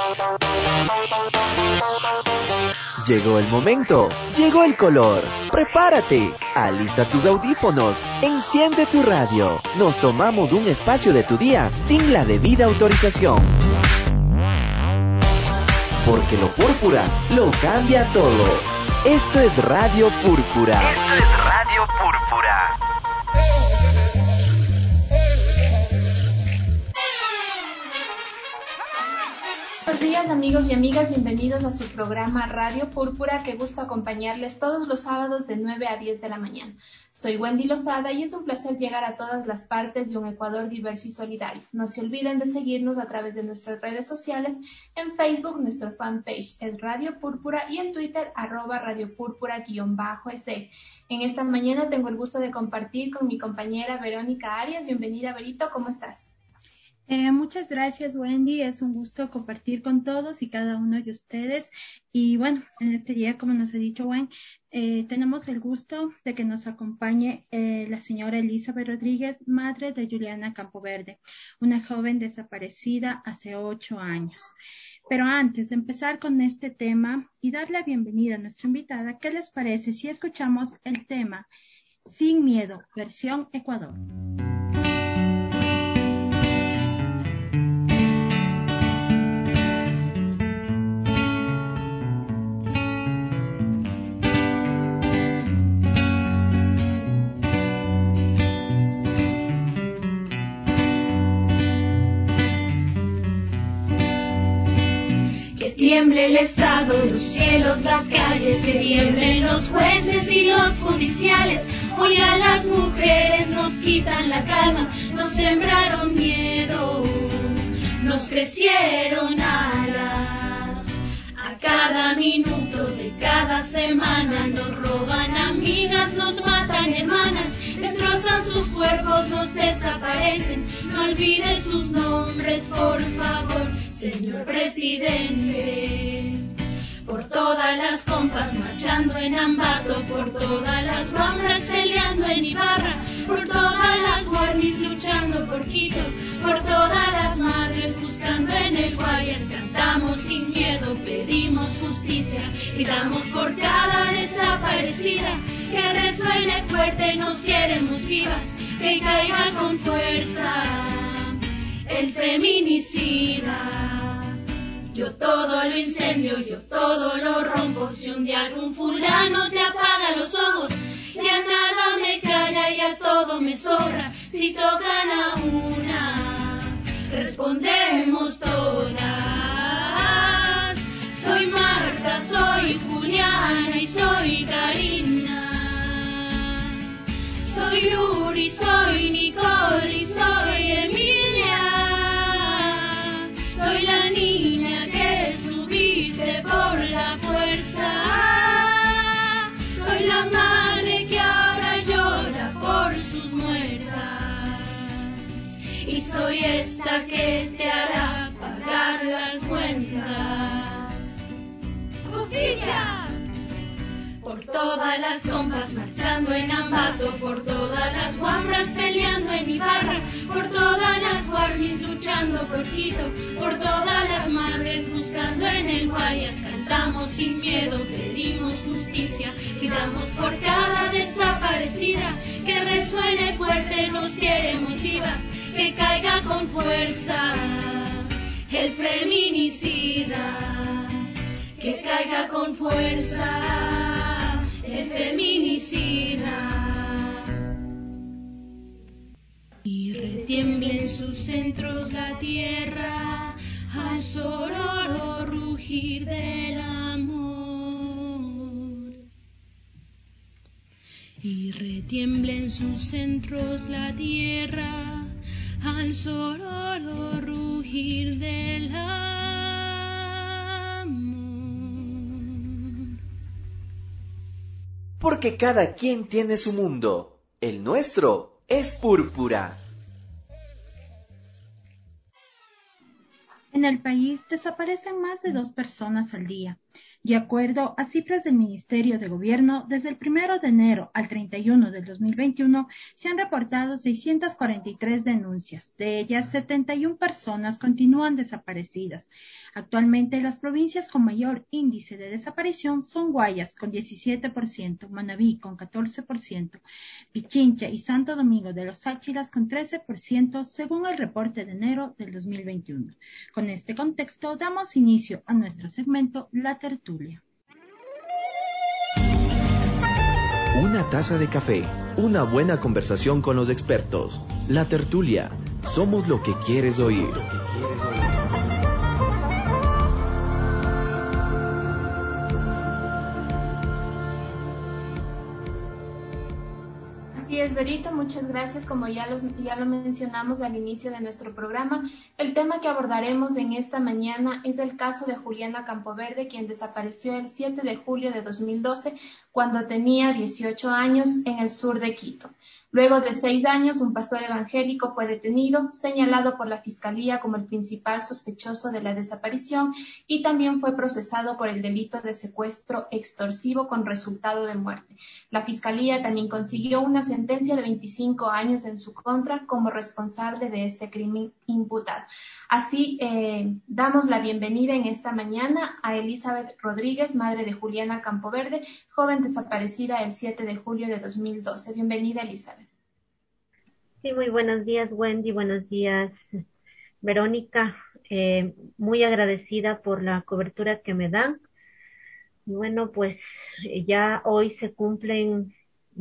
Llegó el momento, llegó el color. Prepárate, alista tus audífonos, enciende tu radio. Nos tomamos un espacio de tu día sin la debida autorización. Porque lo púrpura lo cambia todo. Esto es Radio Púrpura. Esto es Radio Púrpura. Buenos días, amigos y amigas, bienvenidos a su programa Radio Púrpura. Qué gusto acompañarles todos los sábados de 9 a 10 de la mañana. Soy Wendy Lozada y es un placer llegar a todas las partes de un Ecuador diverso y solidario. No se olviden de seguirnos a través de nuestras redes sociales. En Facebook, nuestro fanpage es Radio Púrpura y en Twitter, @radiopúrpura_es. En esta mañana tengo el gusto de compartir con mi compañera Verónica Arias. Bienvenida, Verito, ¿cómo estás? Muchas gracias, Wendy. Es un gusto compartir con todos y cada uno de ustedes. Y bueno, en este día, como nos ha dicho Wendy, tenemos el gusto de que nos acompañe la señora Elizabeth Rodríguez, madre de Juliana Campoverde, una joven desaparecida hace 8 años. Pero antes de empezar con este tema y dar la bienvenida a nuestra invitada, ¿qué les parece si escuchamos el tema Sin Miedo, versión Ecuador? Tiemble el Estado, los cielos, las calles, que tiemblen los jueces y los judiciales. Hoy a las mujeres nos quitan la calma, nos sembraron miedo, nos crecieron alas. A cada minuto de cada semana nos roban amigas, nos matan hermanas, destrozan sus cuerpos, nos desaparecen. No olviden sus nombres, por favor, señor presidente. Por todas las compas marchando en Ambato, por todas las guambras peleando en Ibarra, por todas las guarnis luchando por Quito, por todas las madres buscando en el Guayas. Cantamos sin miedo, pedimos justicia, gritamos por cada desaparecida. Que resuene fuerte, nos queremos vivas, que caiga con fuerza el feminicida. Yo todo lo incendio, yo todo lo rompo. Si un día algún fulano te apaga los ojos, ya nada me calla, ya todo me sobra. Si tocan a una, respondemos todas. Soy Marta, soy Juliana y soy Karina. Soy Yuri, soy Nicole y soy Emilia. Soy la niña que subiste por la fuerza. Soy la madre que ahora llora por sus muertas. Y soy esta que te hará pagar las cuentas. ¡Justicia! Por todas las compas marchando en Ambato, por todas las guambras peleando en Ibarra, por todas las guarnis luchando por Quito, por todas las madres buscando en el Guayas. Cantamos sin miedo, pedimos justicia, gritamos por cada desaparecida. Que resuene fuerte, nos queremos vivas, que caiga con fuerza el feminicida. Que caiga con fuerza el feminicida. Y retiemble en sus centros la tierra al sonoro rugir del amor. Y retiemble en sus centros la tierra al sonoro rugir del amor. Porque cada quien tiene su mundo. El nuestro es púrpura. En el país desaparecen más de 2 personas al día. De acuerdo a cifras del Ministerio de Gobierno, desde el 1 de enero al 31 del 2021 se han reportado 643 denuncias. De ellas, 71 personas continúan desaparecidas. Actualmente, las provincias con mayor índice de desaparición son Guayas, con 17%, Manabí, con 14%, Pichincha y Santo Domingo de los Áchilas, con 13%, según el reporte de enero del 2021. Con este contexto, damos inicio a nuestro segmento La Tertulia. Una taza de café, una buena conversación con los expertos. La Tertulia. Somos lo que quieres oír. Así es, Berito, muchas gracias. Como ya lo mencionamos al inicio de nuestro programa, el tema que abordaremos en esta mañana es el caso de Juliana Campoverde, quien desapareció el 7 de julio de 2012 cuando tenía 18 años en el sur de Quito. Luego de 6 años, un pastor evangélico fue detenido, señalado por la Fiscalía como el principal sospechoso de la desaparición y también fue procesado por el delito de secuestro extorsivo con resultado de muerte. La Fiscalía también consiguió una sentencia de 25 años en su contra como responsable de este crimen imputado. Así, damos la bienvenida en esta mañana a Elizabeth Rodríguez, madre de Juliana Campoverde, joven desaparecida el 7 de julio de 2012. Bienvenida, Elizabeth. Sí, muy buenos días, Wendy. Buenos días, Verónica. Muy agradecida por la cobertura que me dan. Bueno, pues ya hoy se cumplen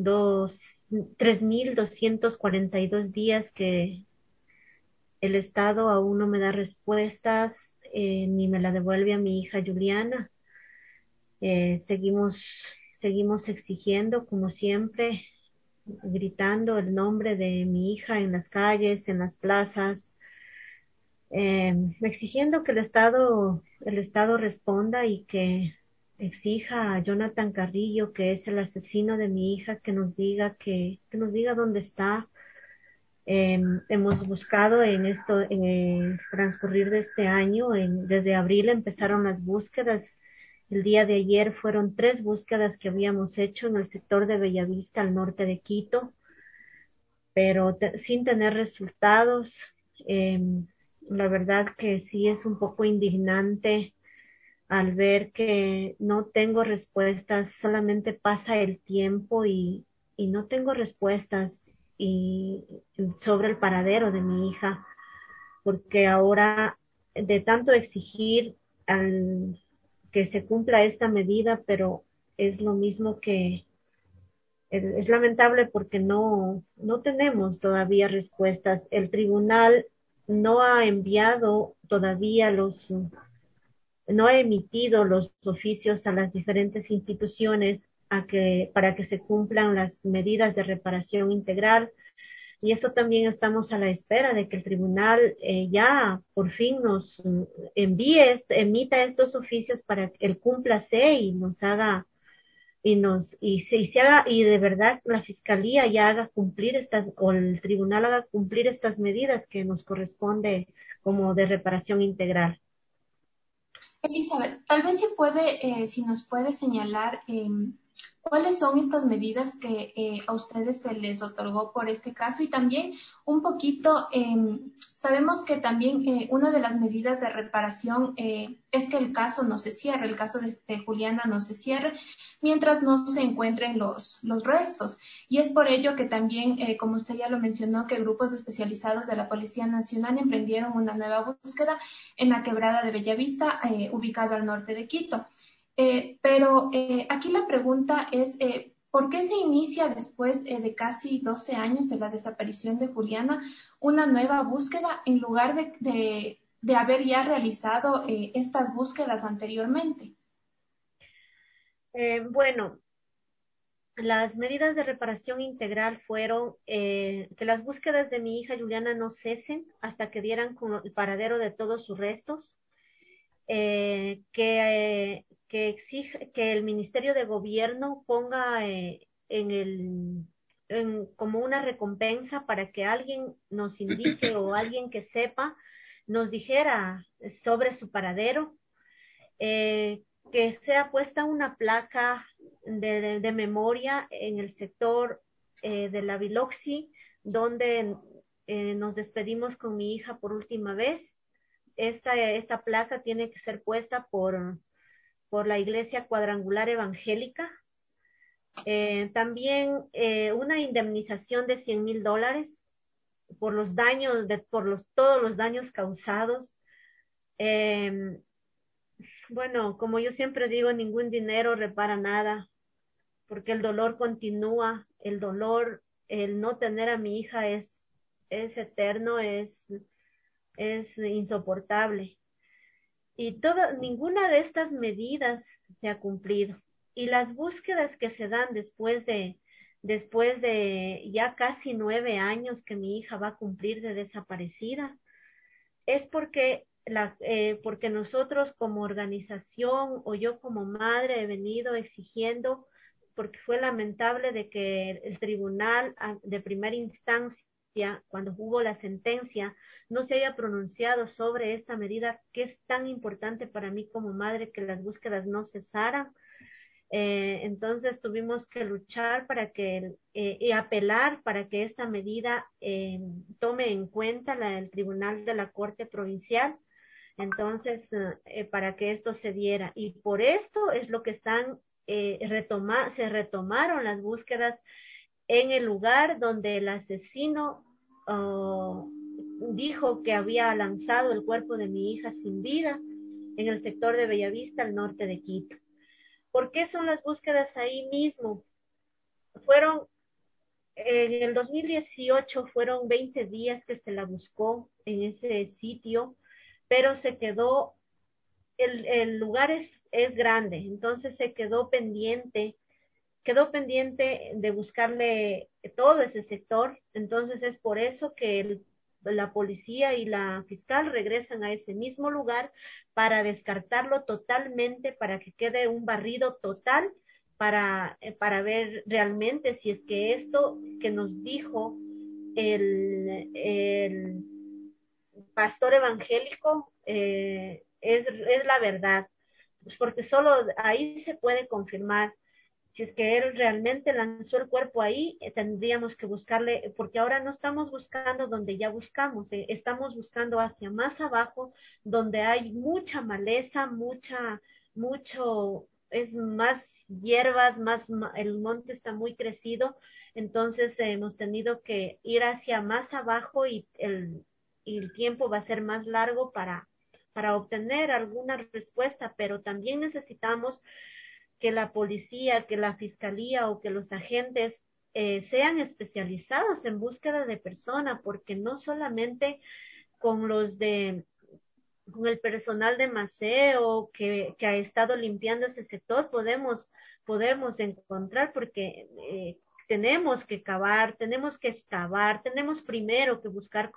3.242 días que el Estado aún no me da respuestas, ni me la devuelve a mi hija Juliana. Seguimos exigiendo, como siempre, gritando el nombre de mi hija en las calles, en las plazas, exigiendo que el Estado responda y que exija a Jonathan Carrillo, que es el asesino de mi hija, que nos diga dónde está. Hemos buscado en el transcurrir de este año, desde abril empezaron las búsquedas. El día de ayer fueron 3 búsquedas que habíamos hecho en el sector de Bellavista, al norte de Quito, pero sin tener resultados. La verdad que sí es un poco indignante al ver que no tengo respuestas, solamente pasa el tiempo y no tengo respuestas y, sobre el paradero de mi hija, porque ahora de tanto exigir que se cumpla esta medida, pero es lo mismo que es lamentable porque no tenemos todavía respuestas. El tribunal no ha enviado todavía no ha emitido los oficios a las diferentes instituciones para que se cumplan las medidas de reparación integral. Y eso también estamos a la espera de que el tribunal ya por fin nos emita estos oficios para que el cúmplase y nos haga se haga, y de verdad la fiscalía ya haga cumplir o el tribunal haga cumplir estas medidas que nos corresponde como de reparación integral. Elizabeth, tal vez si nos puede señalar cuáles son estas medidas que a ustedes se les otorgó por este caso y también un poquito, sabemos que también una de las medidas de reparación es que el caso no se cierre, el caso de Juliana no se cierre mientras no se encuentren los restos. Y es por ello que también, como usted ya lo mencionó, que grupos especializados de la Policía Nacional emprendieron una nueva búsqueda en la quebrada de Bellavista, ubicado al norte de Quito. Pero aquí la pregunta es, ¿por qué se inicia después de casi 12 años de la desaparición de Juliana una nueva búsqueda en lugar de haber ya realizado estas búsquedas anteriormente? Bueno, las medidas de reparación integral fueron que las búsquedas de mi hija Juliana no cesen hasta que dieran con el paradero de todos sus restos, que exige que el Ministerio de Gobierno ponga como una recompensa para que alguien nos indique o alguien que sepa nos dijera sobre su paradero. que sea puesta una placa de memoria en el sector de la Biloxi, donde nos despedimos con mi hija por última vez. Esta placa tiene que ser puesta por la Iglesia Cuadrangular Evangélica. También una indemnización de $100,000 por los daños, todos los daños causados. Bueno, como yo siempre digo, ningún dinero repara nada, porque el dolor continúa, el dolor, el no tener a mi hija es eterno, es insoportable. Y ninguna de estas medidas se ha cumplido. Y las búsquedas que se dan después de ya casi 9 años que mi hija va a cumplir de desaparecida, es porque nosotros como organización o yo como madre he venido exigiendo, porque fue lamentable de que el tribunal de primera instancia, cuando hubo la sentencia, no se haya pronunciado sobre esta medida que es tan importante para mí como madre, que las búsquedas no cesaran. Entonces tuvimos que luchar y apelar para que esta medida tome en cuenta el Tribunal de la Corte Provincial. Entonces, para que esto se diera. Y por esto es lo que se retomaron las búsquedas en el lugar donde el asesino dijo que había lanzado el cuerpo de mi hija sin vida, en el sector de Bellavista, al norte de Quito. ¿Por qué son las búsquedas ahí mismo? En el 2018 fueron 20 días que se la buscó en ese sitio, pero el lugar es grande, entonces se quedó pendiente de buscarle todo ese sector. Entonces es por eso que la policía y la fiscal regresan a ese mismo lugar para descartarlo totalmente, para que quede un barrido total, para ver realmente si es que esto que nos dijo el pastor evangélico es la verdad, pues porque solo ahí se puede confirmar. Si es que él realmente lanzó el cuerpo ahí, tendríamos que buscarle, porque ahora no estamos buscando donde ya buscamos, estamos buscando hacia más abajo, donde hay mucha maleza, es más hierbas, el monte está muy crecido, entonces hemos tenido que ir hacia más abajo y el tiempo va a ser más largo para obtener alguna respuesta, pero también necesitamos que la policía, que la fiscalía o que los agentes sean especializados en búsqueda de persona, porque no solamente con con el personal de Maceo que ha estado limpiando ese sector podemos encontrar, porque tenemos que cavar, tenemos que excavar, tenemos primero que buscar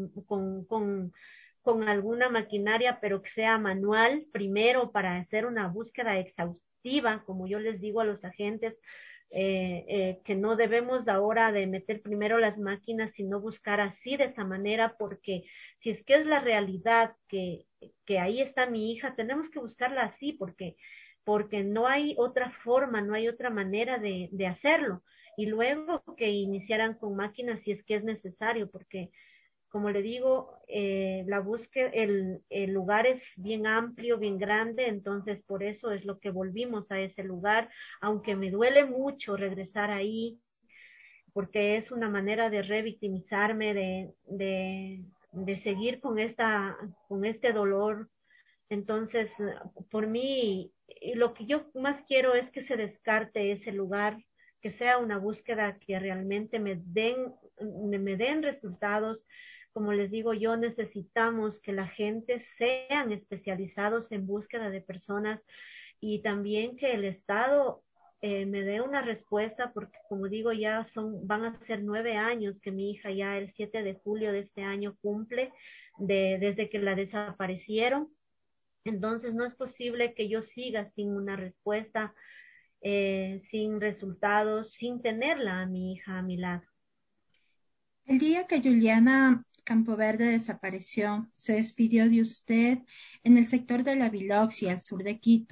con alguna maquinaria, pero que sea manual primero, para hacer una búsqueda exhaustiva, como yo les digo a los agentes, que no debemos ahora de meter primero las máquinas, sino buscar así, de esa manera, porque si es que es la realidad que ahí está mi hija, tenemos que buscarla así, porque no hay otra forma, no hay otra manera de hacerlo. Y luego que iniciaran con máquinas si es que es necesario, porque como le digo, la búsqueda, el lugar es bien amplio, bien grande, entonces por eso es lo que volvimos a ese lugar, aunque me duele mucho regresar ahí, porque es una manera de revictimizarme, de seguir con este dolor. Entonces, por mí, y lo que yo más quiero es que se descarte ese lugar, que sea una búsqueda que realmente me den resultados. Como les digo, yo necesitamos que la gente sean especializados en búsqueda de personas, y también que el Estado me dé una respuesta, porque como digo, van a ser 9 años que mi hija ya el 7 de julio de este año cumple desde que la desaparecieron. Entonces no es posible que yo siga sin una respuesta, sin resultados, sin tenerla a mi hija a mi lado. El día que Juliana Campoverde desapareció, se despidió de usted en el sector de la Biloxi, al sur de Quito.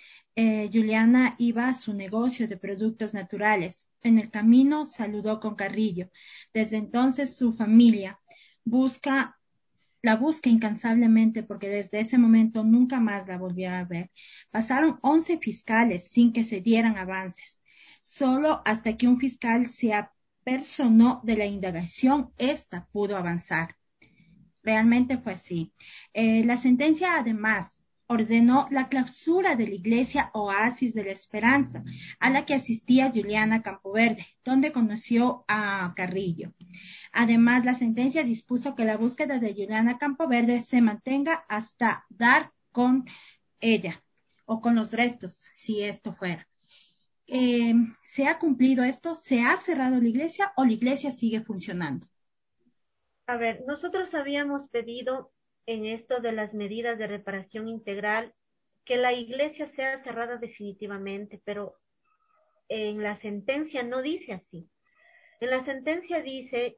Juliana iba a su negocio de productos naturales. En el camino saludó con Carrillo. Desde entonces su familia busca la busca incansablemente porque desde ese momento nunca más la volvió a ver. Pasaron 11 fiscales sin que se dieran avances. Solo hasta que un fiscal se apersonó de la indagación, ésta pudo avanzar. Realmente fue así. La sentencia además ordenó la clausura de la iglesia Oasis de la Esperanza, a la que asistía Juliana Campoverde, donde conoció a Carrillo. Además, la sentencia dispuso que la búsqueda de Juliana Campoverde se mantenga hasta dar con ella o con los restos, si esto fuera. ¿Se ha cumplido esto? ¿Se ha cerrado la iglesia o la iglesia sigue funcionando? A ver, nosotros habíamos pedido en esto de las medidas de reparación integral que la iglesia sea cerrada definitivamente, pero en la sentencia no dice así. En la sentencia dice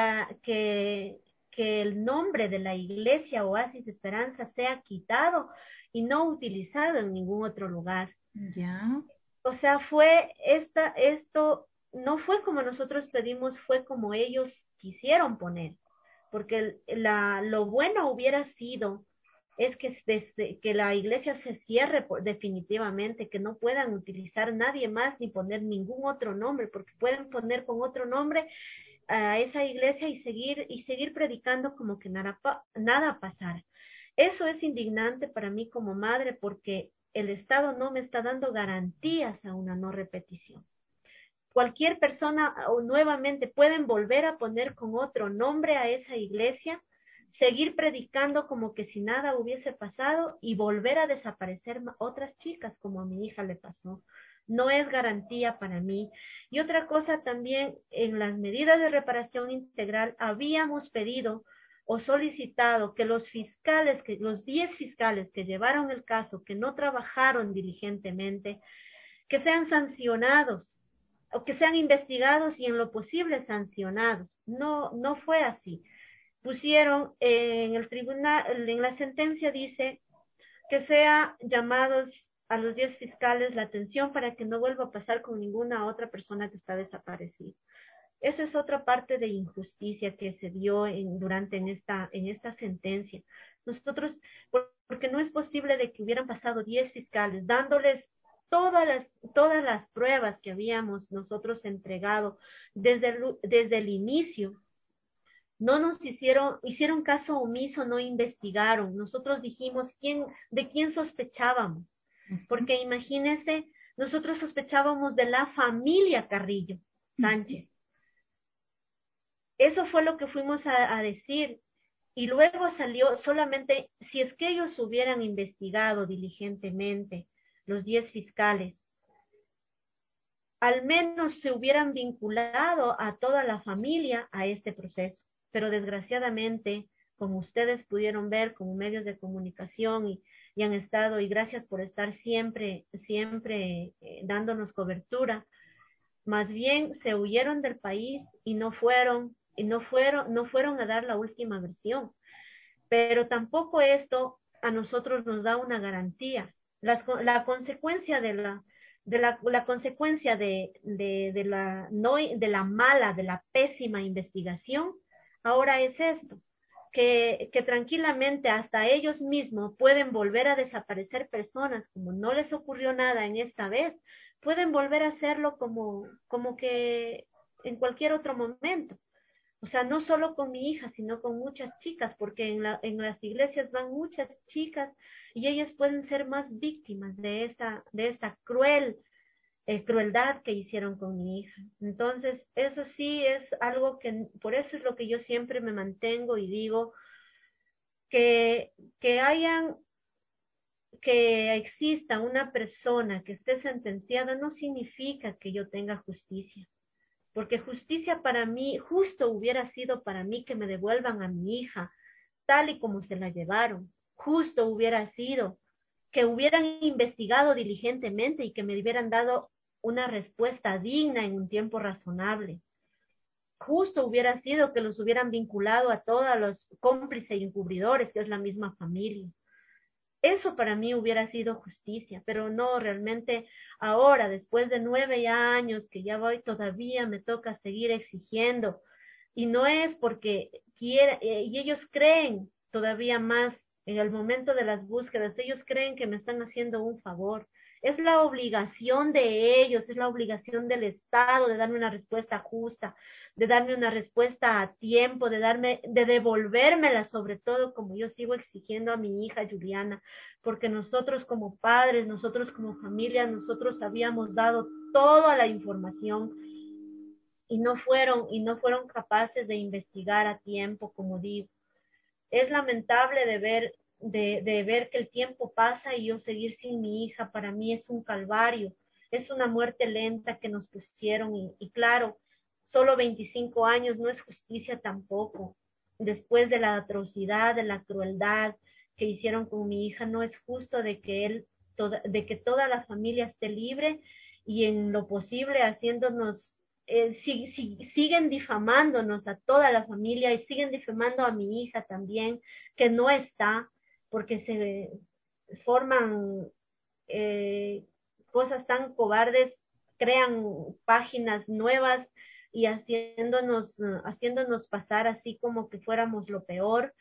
que el nombre de la iglesia Oasis de Esperanza sea quitado y no utilizado en ningún otro lugar. Ya. O sea, esto no fue como nosotros pedimos, fue como ellos quisieron poner, porque lo bueno hubiera sido es que la iglesia se cierre definitivamente, que no puedan utilizar nadie más ni poner ningún otro nombre, porque pueden poner con otro nombre a esa iglesia y seguir predicando como que nada pasara. Eso es indignante para mí como madre porque el Estado no me está dando garantías a una no repetición. Cualquier persona nuevamente pueden volver a poner con otro nombre a esa iglesia, seguir predicando como que si nada hubiese pasado y volver a desaparecer otras chicas como a mi hija le pasó. No es garantía para mí. Y otra cosa también, en las medidas de reparación integral habíamos pedido o solicitado que los 10 fiscales que llevaron el caso, que no trabajaron diligentemente, que sean sancionados o que sean investigados y en lo posible sancionados. No fue así. Pusieron en el tribunal, en la sentencia dice que sea llamados a los 10 fiscales la atención para que no vuelva a pasar con ninguna otra persona que está desaparecida. Eso es otra parte de injusticia que se dio en esta sentencia. Nosotros, porque no es posible de que hubieran pasado 10 fiscales dándoles todas las pruebas que habíamos nosotros entregado desde el inicio. No nos hicieron caso omiso, no investigaron. Nosotros dijimos de quién sospechábamos. Porque imagínense, nosotros sospechábamos de la familia Carrillo Sánchez. Eso fue lo que fuimos a decir. Y luego salió solamente, si es que ellos hubieran investigado diligentemente, los 10 fiscales, al menos se hubieran vinculado a toda la familia a este proceso. Pero desgraciadamente, como ustedes pudieron ver como medios de comunicación y han estado, y gracias por estar siempre dándonos cobertura, más bien se huyeron del país y no fueron a dar la última versión. Pero tampoco esto a nosotros nos da una garantía. La consecuencia la consecuencia de la mala, de la pésima investigación, ahora es esto, que tranquilamente hasta ellos mismos pueden volver a desaparecer personas, como no les ocurrió nada en esta vez, pueden volver a hacerlo como que en cualquier otro momento. O sea, no solo con mi hija, sino con muchas chicas, porque en las iglesias van muchas chicas y ellas pueden ser más víctimas de esta crueldad que hicieron con mi hija. Entonces, eso sí es algo por eso es lo que yo siempre me mantengo y digo que, que hayan, que exista una persona que esté sentenciada no significa que yo tenga justicia. Porque justicia para mí, justo hubiera sido para mí que me devuelvan a mi hija tal y como se la llevaron. Justo hubiera sido que hubieran investigado diligentemente y que me hubieran dado una respuesta digna en un tiempo razonable. Justo hubiera sido que los hubieran vinculado a todos los cómplices y encubridores, que es la misma familia. Eso para mí hubiera sido justicia, pero no, realmente ahora, después de 9 años que ya voy, todavía me toca seguir exigiendo. Y no es porque quiera, y ellos creen todavía más en el momento de las búsquedas, ellos creen que me están haciendo un favor. Es la obligación de ellos, es la obligación del Estado de darme una respuesta justa, de darme una respuesta a tiempo, de devolvérmela, sobre todo como yo sigo exigiendo a mi hija Juliana, porque nosotros como padres, nosotros como familia, nosotros habíamos dado toda la información y no fueron capaces de investigar a tiempo, como digo. Es lamentable de ver que el tiempo pasa y yo seguir sin mi hija. Para mí es un calvario, es una muerte lenta que nos pusieron y claro, solo 25 años no es justicia tampoco. Después de la atrocidad, de la crueldad que hicieron con mi hija, no es justo de que toda la familia esté libre y en lo posible haciéndonos siguen difamándonos a toda la familia y siguen difamando a mi hija también, que no está, porque se forman eh, cosas tan cobardes, crean páginas nuevas y haciéndonos pasar así como que fuéramos lo peor.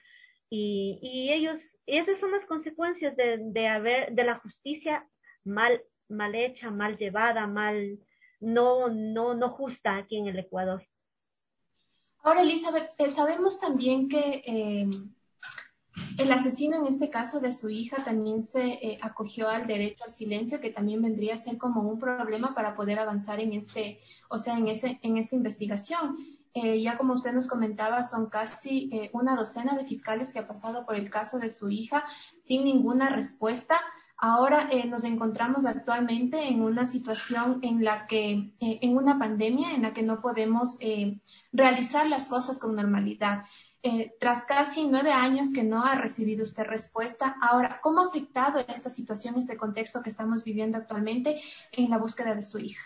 Y esas son las consecuencias de la justicia mal hecha, mal llevada, no justa aquí en el Ecuador. Ahora, Elizabeth, sabemos también que el asesino en este caso de su hija también se acogió al derecho al silencio, que también vendría a ser como un problema para poder avanzar en en esta investigación. Ya como usted nos comentaba, son casi una docena de fiscales que ha pasado por el caso de su hija sin ninguna respuesta. Ahora nos encontramos actualmente en una situación en la que, en una pandemia en la que no podemos realizar las cosas con normalidad. Tras casi 9 años que no ha recibido usted respuesta, ahora, ¿cómo ha afectado esta situación, este contexto que estamos viviendo actualmente en la búsqueda de su hija?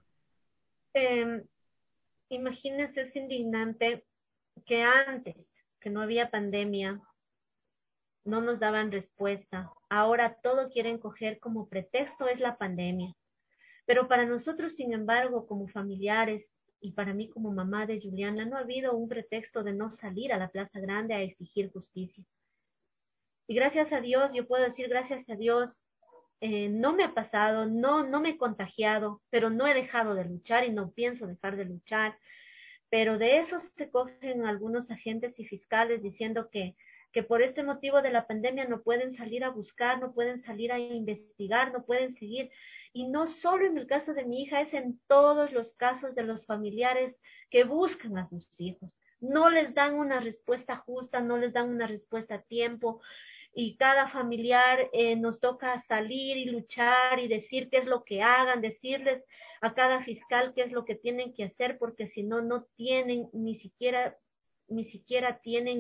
Imagínense, es indignante que antes, que no había pandemia, no nos daban respuesta. Ahora todo quieren coger como pretexto es la pandemia. Pero para nosotros, sin embargo, como familiares y para mí como mamá de Juliana, no ha habido un pretexto de no salir a la Plaza Grande a exigir justicia. Y gracias a Dios, yo puedo decir gracias a Dios, no me ha pasado, no me he contagiado, pero no he dejado de luchar y no pienso dejar de luchar. Pero de eso se cogen algunos agentes y fiscales diciendo que por este motivo de la pandemia no pueden salir a buscar, no pueden salir a investigar, no pueden seguir. Y no solo en el caso de mi hija, es en todos los casos de los familiares que buscan a sus hijos. No les dan una respuesta justa, no les dan una respuesta a tiempo, y cada familiar nos toca salir y luchar y decir qué es lo que hagan, decirles a cada fiscal qué es lo que tienen que hacer, porque si no, no tienen ni siquiera tienen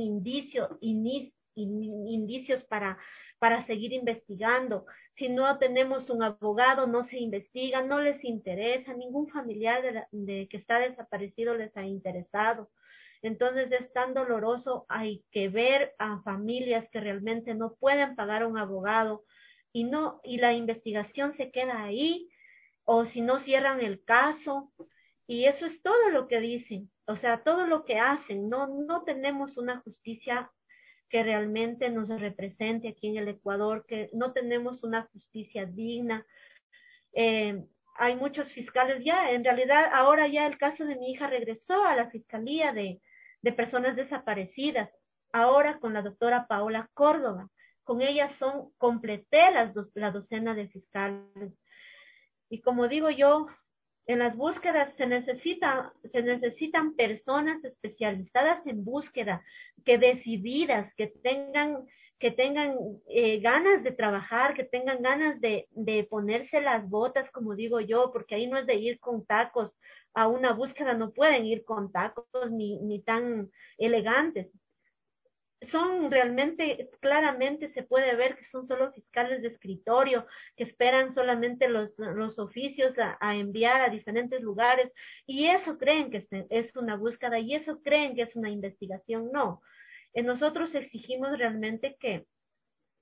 indicios para seguir investigando. Si no tenemos un abogado, no se investiga, no les interesa, ningún familiar de que está desaparecido les ha interesado. Entonces es tan doloroso, hay que ver a familias que realmente no pueden pagar a un abogado y la investigación se queda ahí, o si no cierran el caso, y eso es todo lo que dicen, o sea, todo lo que hacen. No tenemos una justicia que realmente nos represente aquí en el Ecuador, que no tenemos una justicia digna. Eh, Hay muchos fiscales ya, en realidad ahora ya el caso de mi hija regresó a la Fiscalía de Personas Desaparecidas, ahora con la doctora Paola Córdoba. Con ella completé la docena de fiscales. Y como digo yo, en las búsquedas se necesitan personas especializadas en búsqueda, que decididas, que tengan ganas de trabajar, que tengan ganas de ponerse las botas, como digo yo, porque ahí no es de ir con tacos a una búsqueda, no pueden ir con tacos ni tan elegantes. Son realmente, claramente se puede ver que son solo fiscales de escritorio, que esperan solamente los oficios a enviar a diferentes lugares, y eso creen que es una búsqueda, y eso creen que es una investigación. No, nosotros exigimos realmente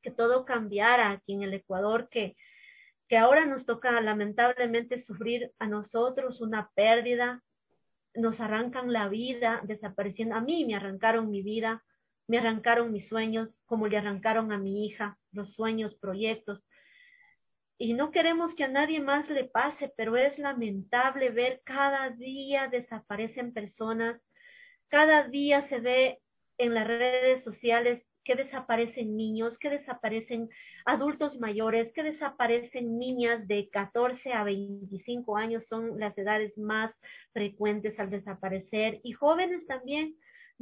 todo cambiara aquí en el Ecuador, que ahora nos toca lamentablemente sufrir a nosotros una pérdida, nos arrancan la vida, desapareciendo. A mí me arrancaron mi vida, me arrancaron mis sueños, como le arrancaron a mi hija, los sueños, proyectos. Y no queremos que a nadie más le pase, pero es lamentable ver cada día desaparecen personas, cada día se ve en las redes sociales que desaparecen niños, que desaparecen adultos mayores, que desaparecen niñas de 14 a 25 años, son las edades más frecuentes al desaparecer, y jóvenes también.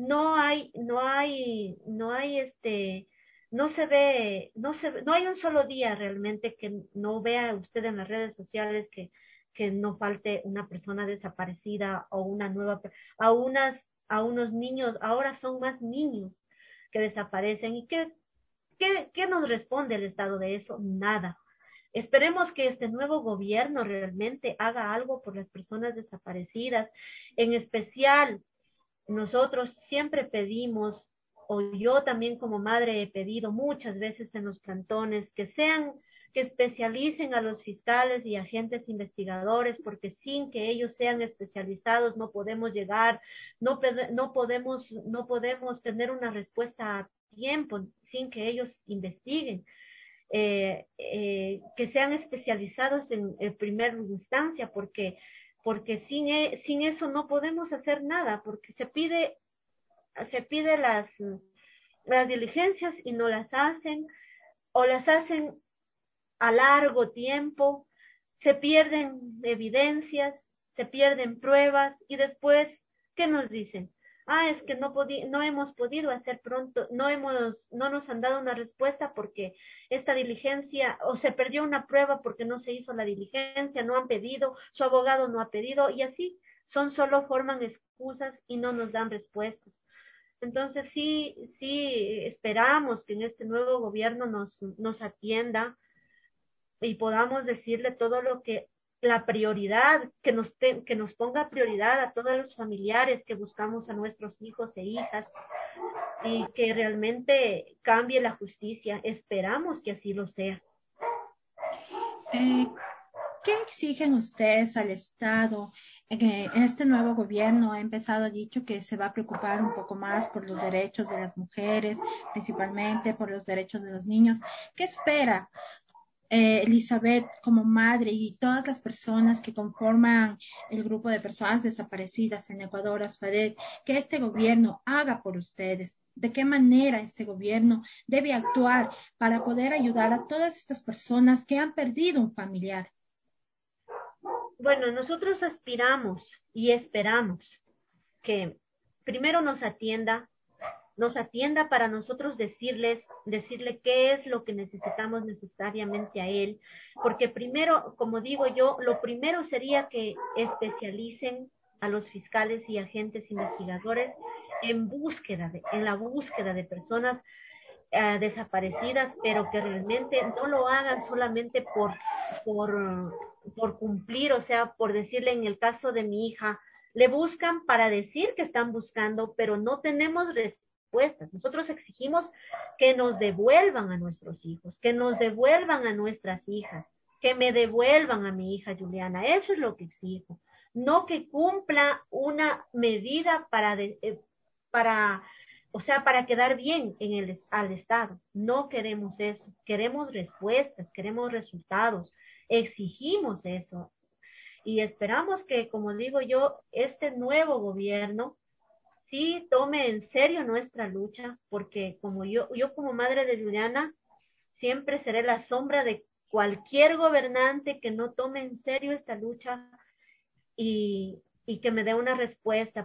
No se ve, no hay un solo día realmente que no vea usted en las redes sociales que no falte una persona desaparecida o una nueva, a unos niños, ahora son más niños que desaparecen. ¿Y qué nos responde el Estado de eso? Nada. Esperemos que este nuevo gobierno realmente haga algo por las personas desaparecidas. En especial, nosotros siempre pedimos, o yo también como madre he pedido muchas veces en los cantones, que especialicen a los fiscales y agentes investigadores, porque sin que ellos sean especializados no podemos llegar, no podemos tener una respuesta a tiempo sin que ellos investiguen. Que sean especializados en primera instancia, porque sin eso no podemos hacer nada, porque se pide las diligencias y no las hacen, o las hacen a largo tiempo, se pierden evidencias, se pierden pruebas, y después, ¿qué nos dicen? Es que no hemos podido hacer pronto, no nos han dado una respuesta porque esta diligencia, o se perdió una prueba porque no se hizo la diligencia, no han pedido, su abogado no ha pedido, y así forman excusas y no nos dan respuestas. Entonces sí esperamos que en este nuevo gobierno nos atienda y podamos decirle todo lo que, la prioridad, que nos ponga prioridad a todos los familiares que buscamos a nuestros hijos e hijas, y que realmente cambie la justicia. Esperamos que así lo sea. Eh, ¿Qué exigen ustedes al Estado? En este nuevo gobierno ha empezado, ha dicho que se va a preocupar un poco más por los derechos de las mujeres, principalmente por los derechos de los niños. ¿Qué espera Elizabeth como madre y todas las personas que conforman el grupo de personas desaparecidas en Ecuador, ASFADET, que este gobierno haga por ustedes? ¿De qué manera este gobierno debe actuar para poder ayudar a todas estas personas que han perdido un familiar? Bueno, nosotros aspiramos y esperamos que primero nos atienda para nosotros decirle qué es lo que necesitamos necesariamente a él, porque primero, como digo yo, lo primero sería que especialicen a los fiscales y agentes investigadores en la búsqueda de personas desaparecidas, pero que realmente no lo hagan solamente por, por cumplir, o sea, por decirle en el caso de mi hija, le buscan para decir que están buscando, pero no tenemos respuestas. Nosotros exigimos que nos devuelvan a nuestros hijos, que nos devuelvan a nuestras hijas, que me devuelvan a mi hija Juliana. Eso es lo que exijo. No que cumpla una medida para o sea, para quedar bien al Estado. No queremos eso. Queremos respuestas, queremos resultados. Exigimos eso. Y esperamos que, como digo yo, este nuevo gobierno sí tome en serio nuestra lucha, porque como yo como madre de Juliana, siempre seré la sombra de cualquier gobernante que no tome en serio esta lucha y que me dé una respuesta,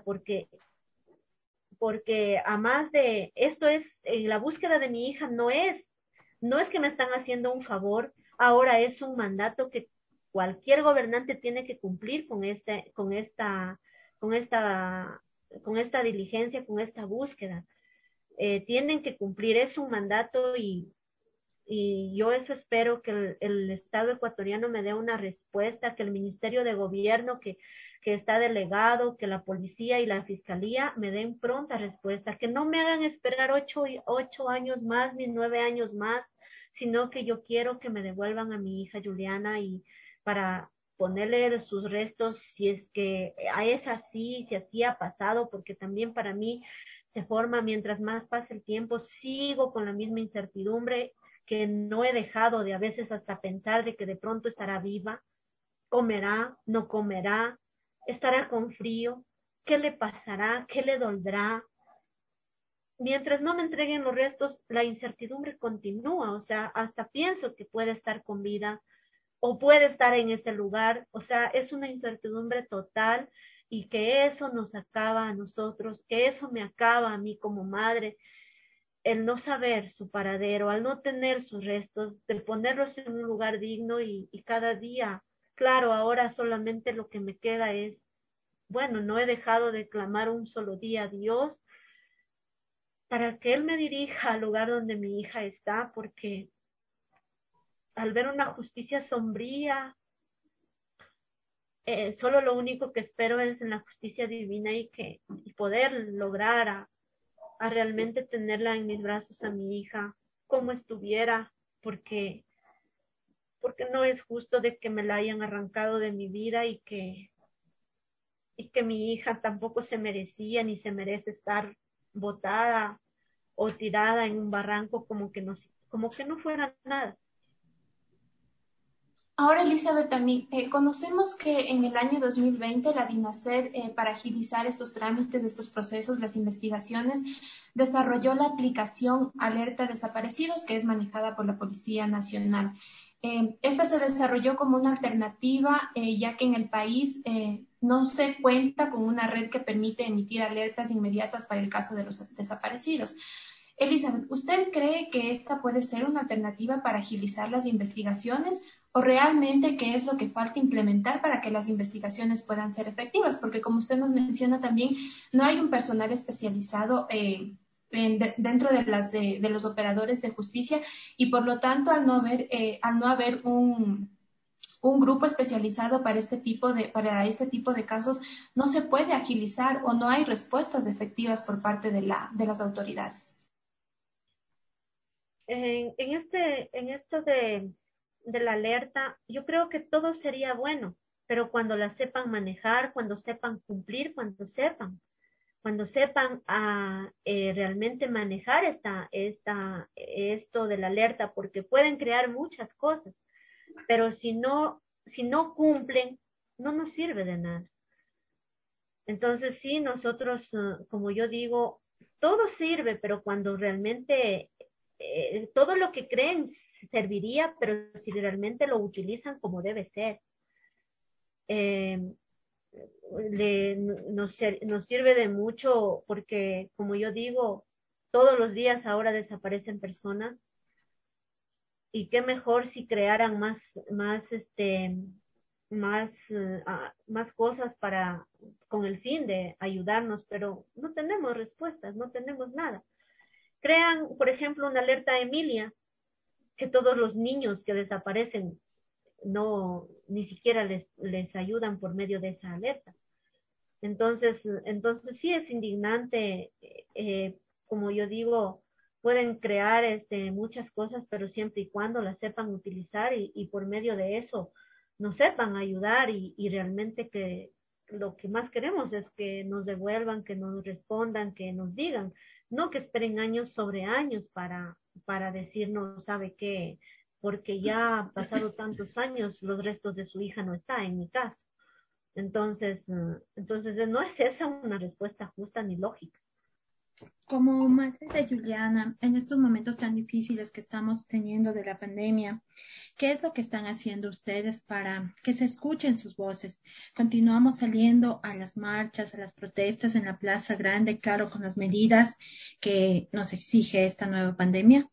porque a más de esto es, la búsqueda de mi hija no es que me están haciendo un favor, ahora es un mandato que cualquier gobernante tiene que cumplir con esta diligencia, con esta búsqueda. Tienen que cumplir, es un mandato, y yo eso espero que el Estado ecuatoriano me dé una respuesta, que el Ministerio de Gobierno que está delegado, que la policía y la fiscalía me den pronta respuesta, que no me hagan esperar 8 años más ni 9 años más, sino que yo quiero que me devuelvan a mi hija Juliana y para ponerle sus restos, si es que es así, si así ha pasado, porque también para mí se forma, mientras más pasa el tiempo, sigo con la misma incertidumbre que no he dejado de a veces hasta pensar de que de pronto estará viva, comerá, no comerá, estará con frío, qué le pasará, qué le dolerá. Mientras no me entreguen los restos, la incertidumbre continúa, o sea, hasta pienso que puede estar con vida o puede estar en ese lugar, o sea, es una incertidumbre total y que eso nos acaba a nosotros, que eso me acaba a mí como madre, el no saber su paradero, al no tener sus restos, de ponerlos en un lugar digno y cada día, claro, ahora solamente lo que me queda es, bueno, no he dejado de clamar un solo día a Dios para que Él me dirija al lugar donde mi hija está, porque al ver una justicia sombría, solo lo único que espero es en la justicia divina y poder lograr a realmente tenerla en mis brazos a mi hija como estuviera, porque, porque no es justo de que me la hayan arrancado de mi vida y que mi hija tampoco se merecía ni se merece estar botada o tirada en un barranco como que no fuera nada. Ahora, Elizabeth, también conocemos que en el año 2020 la DINASER, para agilizar estos trámites, estos procesos, las investigaciones, desarrolló la aplicación Alerta Desaparecidos, que es manejada por la Policía Nacional. Esta se desarrolló como una alternativa, ya que en el país no se cuenta con una red que permite emitir alertas inmediatas para el caso de los desaparecidos. Elizabeth, ¿usted cree que esta puede ser una alternativa para agilizar las investigaciones o realmente qué es lo que falta implementar para que las investigaciones puedan ser efectivas? Porque como usted nos menciona también, no hay un personal especializado dentro de los operadores de justicia y por lo tanto al no haber un grupo especializado para este tipo de casos, no se puede agilizar o no hay respuestas efectivas por parte de las autoridades. En esto de la alerta, yo creo que todo sería bueno, pero cuando la sepan manejar, cuando sepan cumplir, cuando sepan realmente manejar esto de la alerta, porque pueden crear muchas cosas, pero si no cumplen, no nos sirve de nada. Entonces sí, nosotros, como yo digo, todo sirve, pero cuando realmente todo lo que creen serviría, pero si realmente lo utilizan como debe ser. Eh, nos sirve de mucho porque, como yo digo, todos los días ahora desaparecen personas y qué mejor si crearan más cosas con el fin de ayudarnos, pero no tenemos respuestas, no tenemos nada. Crean, por ejemplo, una alerta Emilia, que todos los niños que desaparecen ni siquiera les ayudan por medio de esa alerta. Entonces sí es indignante, como yo digo, pueden crear muchas cosas, pero siempre y cuando las sepan utilizar y por medio de eso nos sepan ayudar y realmente que lo que más queremos es que nos devuelvan, que nos respondan, que nos digan, no que esperen años sobre años para decirnos, ¿sabe qué? Porque ya han pasado tantos años, los restos de su hija no está, en mi caso. Entonces no es esa una respuesta justa ni lógica. Como madre de Juliana, en estos momentos tan difíciles que estamos teniendo de la pandemia, ¿qué es lo que están haciendo ustedes para que se escuchen sus voces? Continuamos saliendo a las marchas, a las protestas en la Plaza Grande, claro, con las medidas que nos exige esta nueva pandemia.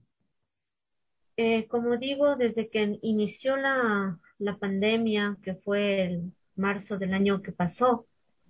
Como digo, desde que inició la pandemia, que fue el marzo del año que pasó,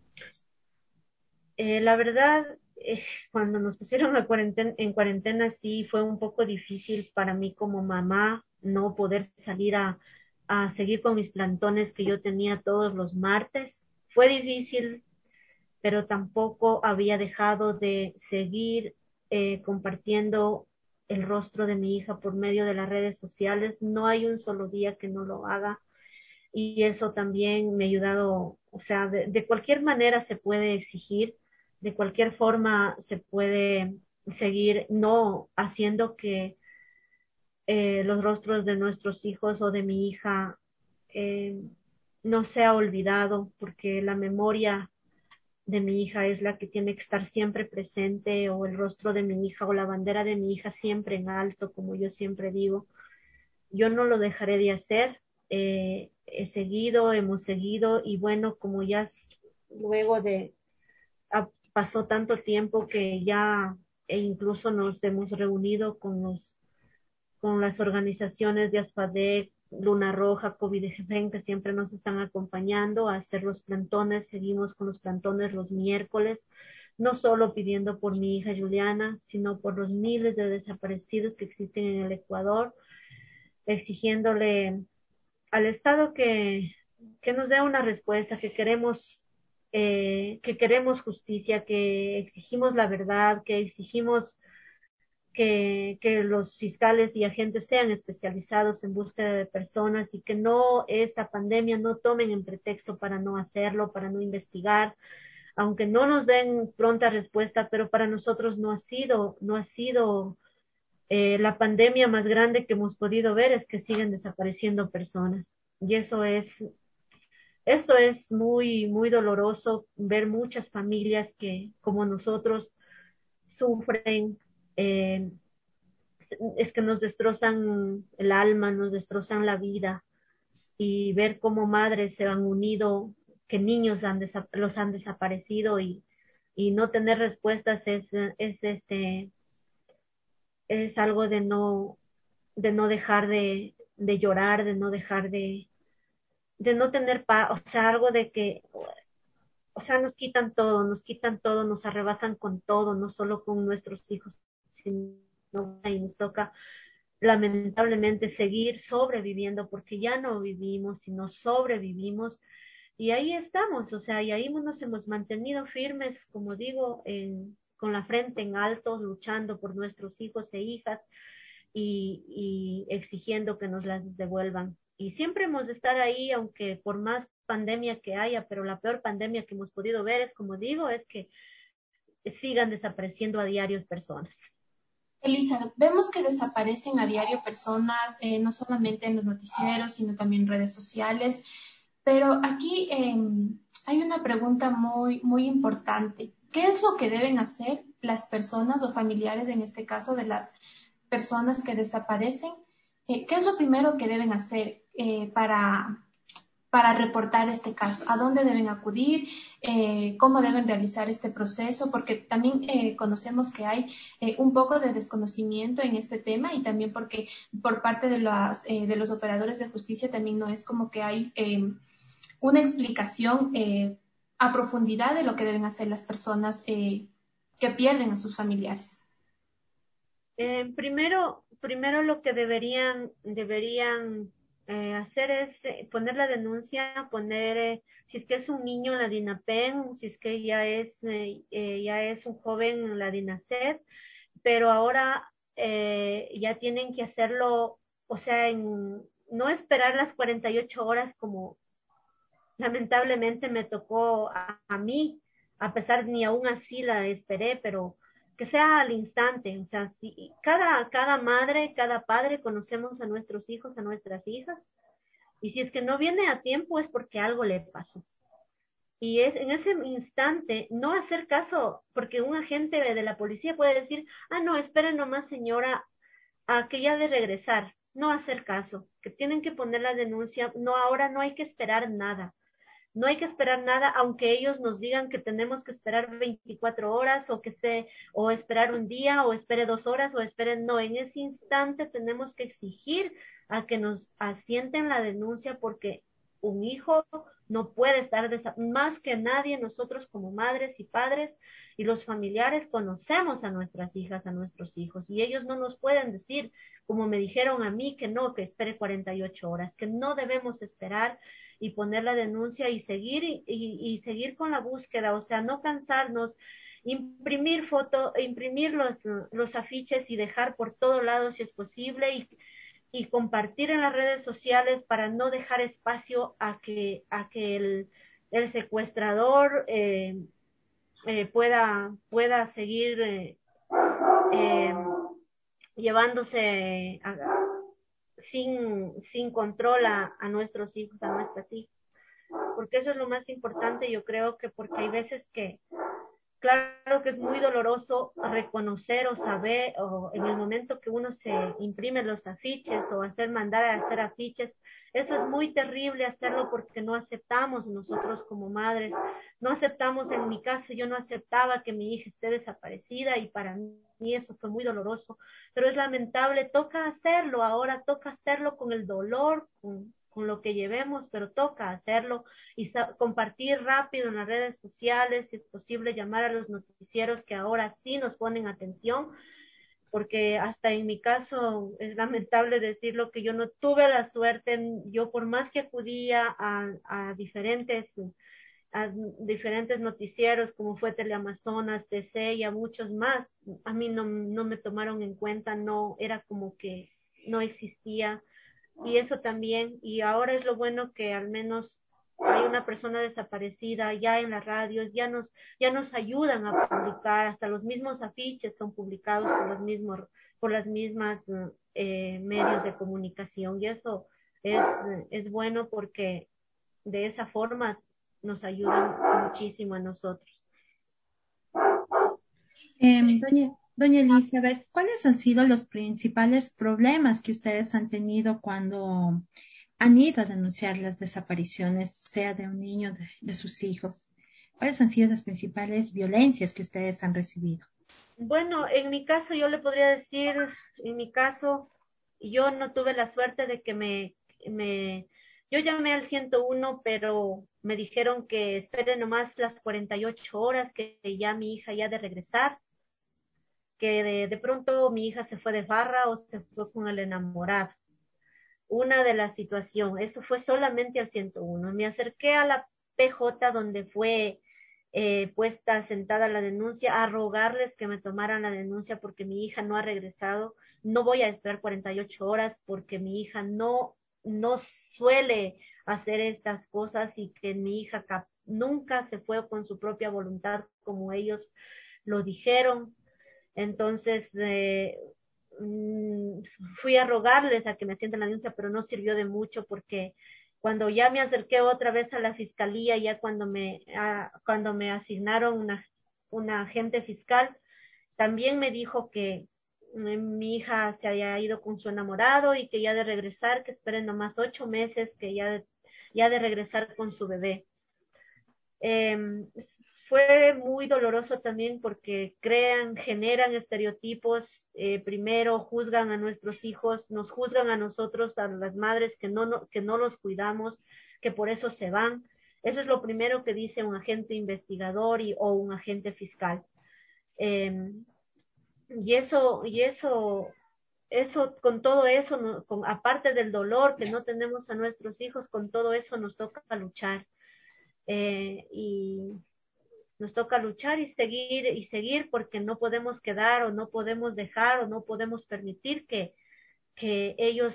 la verdad, cuando nos pusieron en cuarentena, sí fue un poco difícil para mí como mamá no poder salir a seguir con mis plantones que yo tenía todos los martes. Fue difícil, pero tampoco había dejado de seguir compartiendo el rostro de mi hija por medio de las redes sociales. No hay un solo día que no lo haga. Y eso también me ha ayudado, o sea, de cualquier manera se puede exigir, de cualquier forma se puede seguir no haciendo que los rostros de nuestros hijos o de mi hija eh, no sea olvidado, porque la memoria de mi hija es la que tiene que estar siempre presente, o el rostro de mi hija o la bandera de mi hija siempre en alto, como yo siempre digo. Yo no lo dejaré de hacer. He seguido, hemos seguido, y bueno, como ya luego de, pasó tanto tiempo que ya incluso nos hemos reunido con las organizaciones de ASFADEC, Luna Roja, COVID-19, que siempre nos están acompañando a hacer los plantones. Seguimos con los plantones los miércoles, no solo pidiendo por mi hija Juliana, sino por los miles de desaparecidos que existen en el Ecuador, exigiéndole al Estado que nos dé una respuesta, que queremos justicia, que exigimos la verdad, que exigimos que los fiscales y agentes sean especializados en búsqueda de personas, y que no esta pandemia no tomen en pretexto para no hacerlo, para no investigar, aunque no nos den pronta respuesta, pero para nosotros no ha sido la pandemia más grande que hemos podido ver, es que siguen desapareciendo personas. Y eso es muy, muy doloroso, ver muchas familias que, como nosotros, sufren. eh, es que nos destrozan el alma, nos destrozan la vida, y ver cómo madres se han unido, que niños los han desaparecido, y no tener respuestas es algo de no dejar de llorar, de no dejar de no tener paz, o sea, algo de que, o sea, nos quitan todo, nos arrebasan con todo, no solo con nuestros hijos, sino y nos toca lamentablemente seguir sobreviviendo, porque ya no vivimos, sino sobrevivimos. Y ahí estamos, o sea, y ahí nos hemos mantenido firmes, como digo, con la frente en alto, luchando por nuestros hijos e hijas, y exigiendo que nos las devuelvan. Y siempre hemos de estar ahí, aunque por más pandemia que haya, pero la peor pandemia que hemos podido ver es, como digo, es que sigan desapareciendo a diario personas. Elizabeth, vemos que desaparecen a diario personas, no solamente en los noticieros, sino también en redes sociales. Pero aquí hay una pregunta muy, muy importante. ¿Qué es lo que deben hacer las personas o familiares, en este caso, de las personas que desaparecen? ¿Qué es lo primero que deben hacer para reportar este caso? ¿A dónde deben acudir? ¿Cómo deben realizar este proceso? Porque también conocemos que hay un poco de desconocimiento en este tema, y también porque por parte de los operadores de justicia también no es como que hay una explicación a profundidad de lo que deben hacer las personas que pierden a sus familiares. Primero lo que deberían hacer es poner la denuncia, si es que es un niño en la DINAPEN, si es que ya es un joven en la DINASED, pero ahora ya tienen que hacerlo, o sea, no esperar las 48 horas como lamentablemente me tocó a mí, a pesar ni aún así la esperé, pero que sea al instante. O sea, si cada madre, cada padre conocemos a nuestros hijos, a nuestras hijas, y si es que no viene a tiempo es porque algo le pasó. Y es en ese instante no hacer caso, porque un agente de la policía puede decir, no, espere nomás señora, a que ya de regresar. No hacer caso, que tienen que poner la denuncia. No, ahora no hay que esperar nada. No hay que esperar nada, aunque ellos nos digan que tenemos que esperar 24 horas, o esperar un día, o espere 2 horas, o esperen. No, en ese instante tenemos que exigir a que nos asienten la denuncia, porque un hijo no puede estar más que nadie. Nosotros como madres y padres y los familiares conocemos a nuestras hijas, a nuestros hijos, y ellos no nos pueden decir, como me dijeron a mí, que no, que espere 48 horas, que no debemos esperar, y poner la denuncia y seguir con la búsqueda, o sea, no cansarnos. imprimir los afiches y dejar por todos lados si es posible y compartir en las redes sociales para no dejar espacio a que el secuestrador pueda seguir eh, llevándose sin control a nuestros hijos, a nuestras hijas. Porque eso es lo más importante, yo creo que porque hay veces que, claro que es muy doloroso reconocer o saber, o en el momento que uno se imprime los afiches o mandar a hacer afiches, eso es muy terrible hacerlo porque no aceptamos nosotros como madres, no aceptamos, en mi caso yo no aceptaba que mi hija esté desaparecida y para mí eso fue muy doloroso, pero es lamentable, toca hacerlo, ahora toca hacerlo con el dolor, con lo que llevemos, pero toca hacerlo y compartir rápido en las redes sociales, si es posible llamar a los noticieros que ahora sí nos ponen atención, porque hasta en mi caso es lamentable decirlo que yo no tuve la suerte, yo por más que acudía a diferentes noticieros como fue Teleamazonas, TC y a muchos más, a mí no me tomaron en cuenta, no era como que no existía y eso también, y ahora es lo bueno que al menos hay una persona desaparecida ya en las radios, ya nos ayudan a publicar, hasta los mismos afiches son publicados por las mismas medios de comunicación y eso es bueno porque de esa forma nos ayudan muchísimo a nosotros. Doña Elizabeth, ¿cuáles han sido los principales problemas que ustedes han tenido cuando han ido a denunciar las desapariciones, sea de un niño, de sus hijos? ¿Cuáles han sido las principales violencias que ustedes han recibido? Bueno, en mi caso yo le podría decir, en mi caso yo no tuve la suerte de que yo llamé al 101, pero me dijeron que espere nomás las 48 horas, que ya mi hija ya de regresar, que de pronto mi hija se fue de farra o se fue con el enamorado. Una de las situaciones, eso fue solamente al 101. Me acerqué a la PJ donde fue puesta sentada la denuncia, a rogarles que me tomaran la denuncia porque mi hija no ha regresado. No voy a esperar 48 horas porque mi hija no suele hacer estas cosas y que mi hija nunca se fue con su propia voluntad como ellos lo dijeron. Entonces, fui a rogarles a que me sientan la denuncia, pero no sirvió de mucho porque cuando ya me acerqué otra vez a la fiscalía, ya cuando me asignaron una agente fiscal, también me dijo que mi hija se había ido con su enamorado y que ya de regresar, que esperen nomás 8 meses, que ya de regresar con su bebé. Fue muy doloroso también porque generan estereotipos, primero juzgan a nuestros hijos, nos juzgan a nosotros, a las madres que no los cuidamos, que por eso se van. Eso es lo primero que dice un agente investigador o un agente fiscal. Con todo eso, aparte del dolor que no tenemos a nuestros hijos, con todo eso nos toca luchar. Y nos toca luchar y seguir porque no podemos quedar o no podemos dejar o no podemos permitir que ellos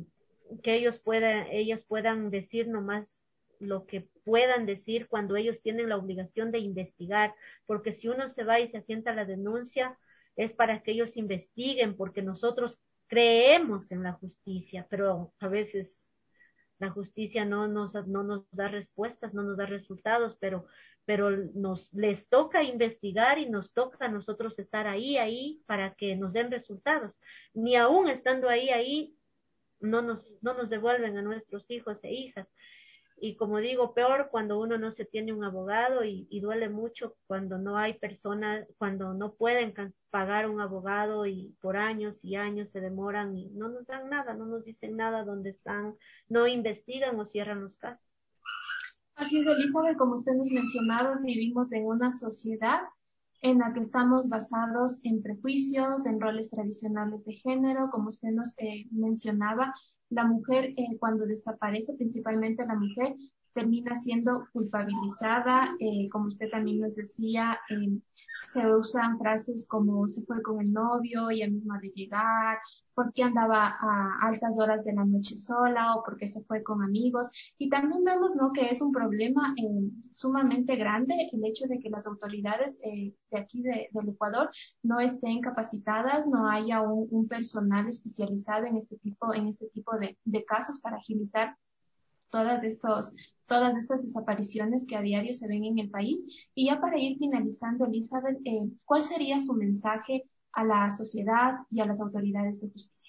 puedan decir nomás lo que puedan decir cuando ellos tienen la obligación de investigar, porque si uno se va y se asienta la denuncia es para que ellos investiguen, porque nosotros creemos en la justicia, pero a veces la justicia no nos da respuestas, no nos da resultados, pero les toca investigar y nos toca a nosotros estar ahí para que nos den resultados. Ni aún estando ahí, no nos devuelven a nuestros hijos e hijas. Y como digo, peor cuando uno no se tiene un abogado y duele mucho cuando no hay personas, cuando no pueden pagar un abogado y por años y años se demoran y no nos dan nada, no nos dicen nada dónde están, no investigan o cierran los casos. Así es, Elizabeth, como usted nos mencionaba, vivimos en una sociedad en la que estamos basados en prejuicios, en roles tradicionales de género, como usted nos mencionaba, la mujer cuando desaparece, principalmente la mujer, termina siendo culpabilizada. Como usted también nos decía, se usan frases como se fue con el novio, ella misma de llegar, por qué andaba a altas horas de la noche sola o por qué se fue con amigos. Y también vemos, ¿no?, que es un problema sumamente grande el hecho de que las autoridades de aquí del Ecuador no estén capacitadas, no haya un personal especializado en este tipo de casos para agilizar todas todas estas desapariciones que a diario se ven en el país. Y ya para ir finalizando, Elizabeth, ¿cuál sería su mensaje a la sociedad y a las autoridades de justicia?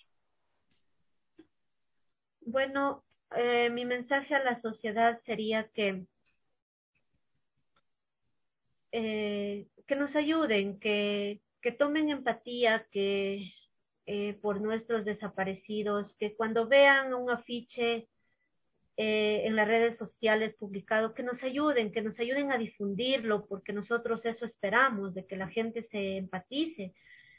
Bueno, mi mensaje a la sociedad sería que nos ayuden, que tomen empatía por nuestros desaparecidos, que cuando vean un afiche en las redes sociales publicado, que nos ayuden a difundirlo, porque nosotros eso esperamos, de que la gente se empatice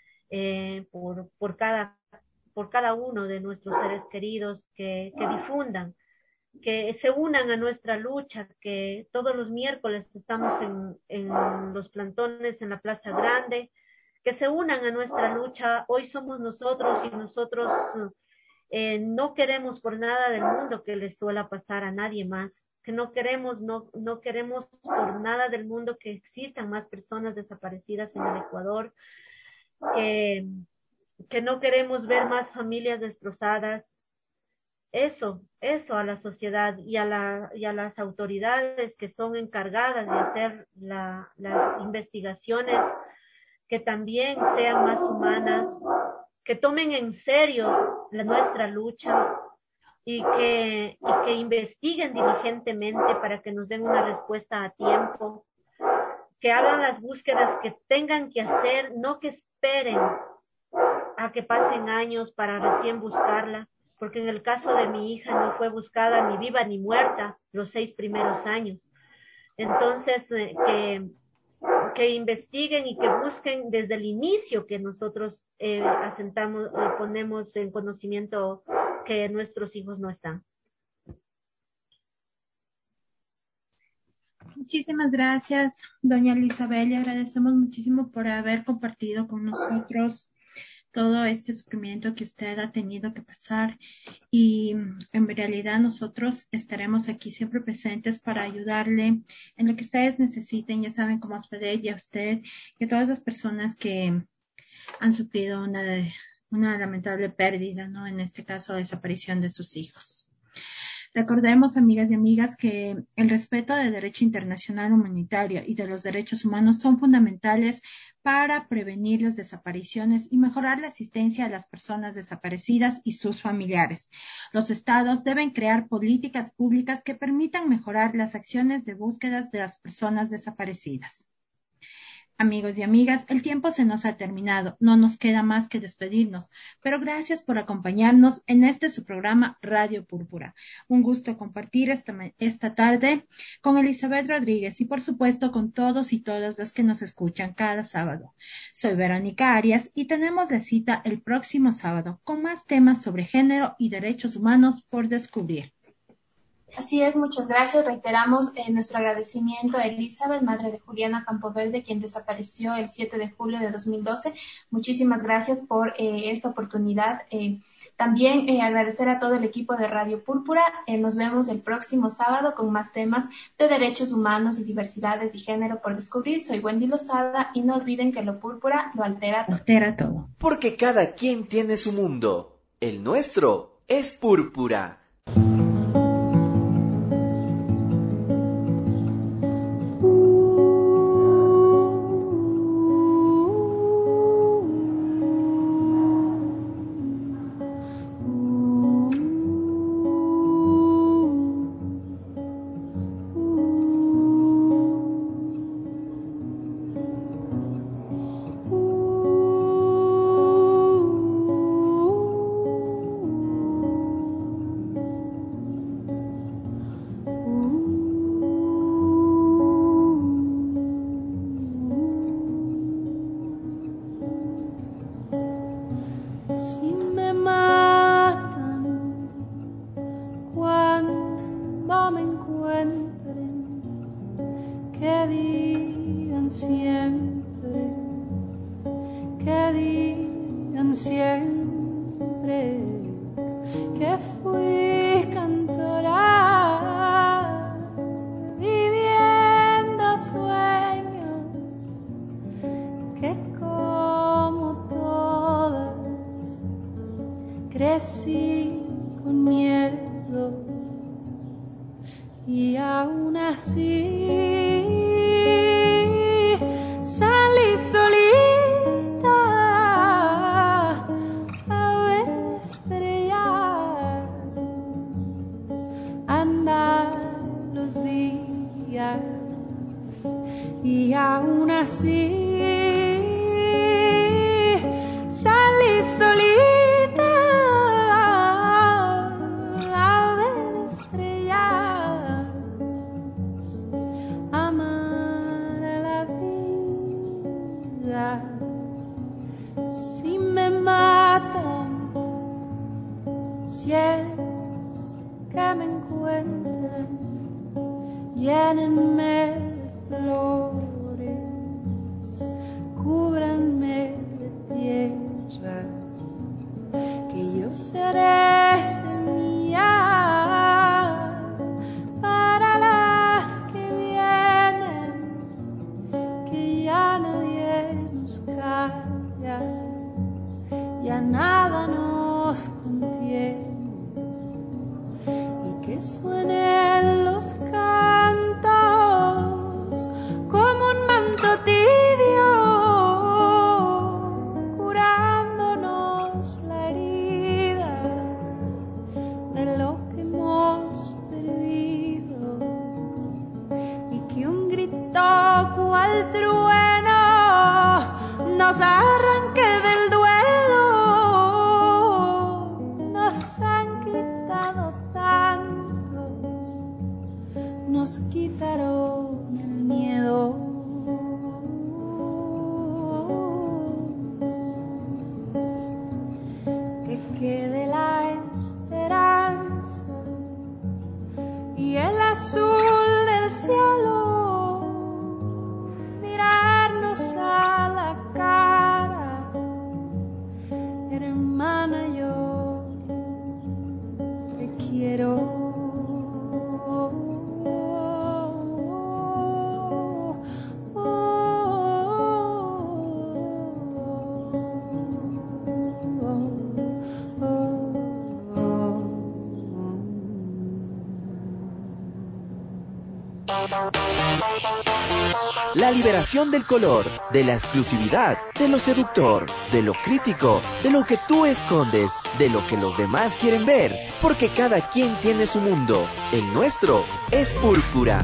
por cada uno de nuestros seres queridos, que difundan, que se unan a nuestra lucha, que todos los miércoles estamos en los plantones en la Plaza Grande, que se unan a nuestra lucha. Hoy somos nosotros y nosotros no queremos por nada del mundo que le suela pasar a nadie más, que no queremos por nada del mundo que existan más personas desaparecidas en el Ecuador, que, que no queremos ver más familias destrozadas. Eso a la sociedad y a las autoridades que son encargadas de hacer las investigaciones, que también sean más humanas, que tomen en serio nuestra lucha y que investiguen diligentemente para que nos den una respuesta a tiempo, que hagan las búsquedas que tengan que hacer, no que esperen a que pasen años para recién buscarla, porque en el caso de mi hija no fue buscada ni viva ni muerta los 6 primeros años. Entonces, que investiguen y que busquen desde el inicio que nosotros ponemos en conocimiento que nuestros hijos no están. Muchísimas gracias, doña Elizabeth. Le agradecemos muchísimo por haber compartido con nosotros todo este sufrimiento que usted ha tenido que pasar, y en realidad nosotros estaremos aquí siempre presentes para ayudarle en lo que ustedes necesiten. Ya saben cómo pedir a usted y a todas las personas que han sufrido una lamentable pérdida, ¿no? En este caso, desaparición de sus hijos. Recordemos, amigas y amigas, que el respeto del derecho internacional humanitario y de los derechos humanos son fundamentales para prevenir las desapariciones y mejorar la asistencia a las personas desaparecidas y sus familiares. Los estados deben crear políticas públicas que permitan mejorar las acciones de búsquedas de las personas desaparecidas. Amigos y amigas, el tiempo se nos ha terminado, no nos queda más que despedirnos, pero gracias por acompañarnos en su programa Radio Púrpura. Un gusto compartir esta tarde con Elizabeth Rodríguez y por supuesto con todos y todas las que nos escuchan cada sábado. Soy Verónica Arias y tenemos la cita el próximo sábado con más temas sobre género y derechos humanos por descubrir. Así es, muchas gracias. Reiteramos nuestro agradecimiento a Elizabeth, madre de Juliana Campoverde, quien desapareció el 7 de julio de 2012. Muchísimas gracias por esta oportunidad. También agradecer a todo el equipo de Radio Púrpura. Nos vemos el próximo sábado con más temas de derechos humanos y diversidades de género por descubrir. Soy Wendy Lozada y no olviden que lo púrpura lo altera todo. Altera todo. Porque cada quien tiene su mundo. El nuestro es púrpura. digan siempre, que digan siempre que fui cantora viviendo sueños, que como todas crecí con miedo y aún así salí solita a ver estrellas, andar los días y aún así salí solita a ver estrellas, amar a la vida. Si me matan, si es que me encuentran, llénenme de flores, cúbranme de tierra, que yo seré semilla para las que vienen, que ya nadie nos calla, ya nada nos contiene, y que suenen los cantos como un manto tibio, curándonos la herida de lo que hemos perdido, y que un grito cual trueno nos arranque del duelo. Nos han quitado tanto, nos quitaron el miedo. Que quede la esperanza y el azul del cielo, mirarnos a la cara, hermana, yo te quiero. La liberación del color, de la exclusividad, de lo seductor, de lo crítico, de lo que tú escondes, de lo que los demás quieren ver, porque cada quien tiene su mundo. El nuestro es púrpura.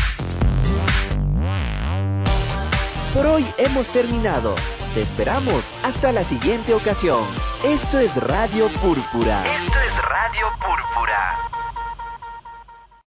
Por hoy hemos terminado. Te esperamos hasta la siguiente ocasión. Esto es Radio Púrpura. Esto es Radio Púrpura.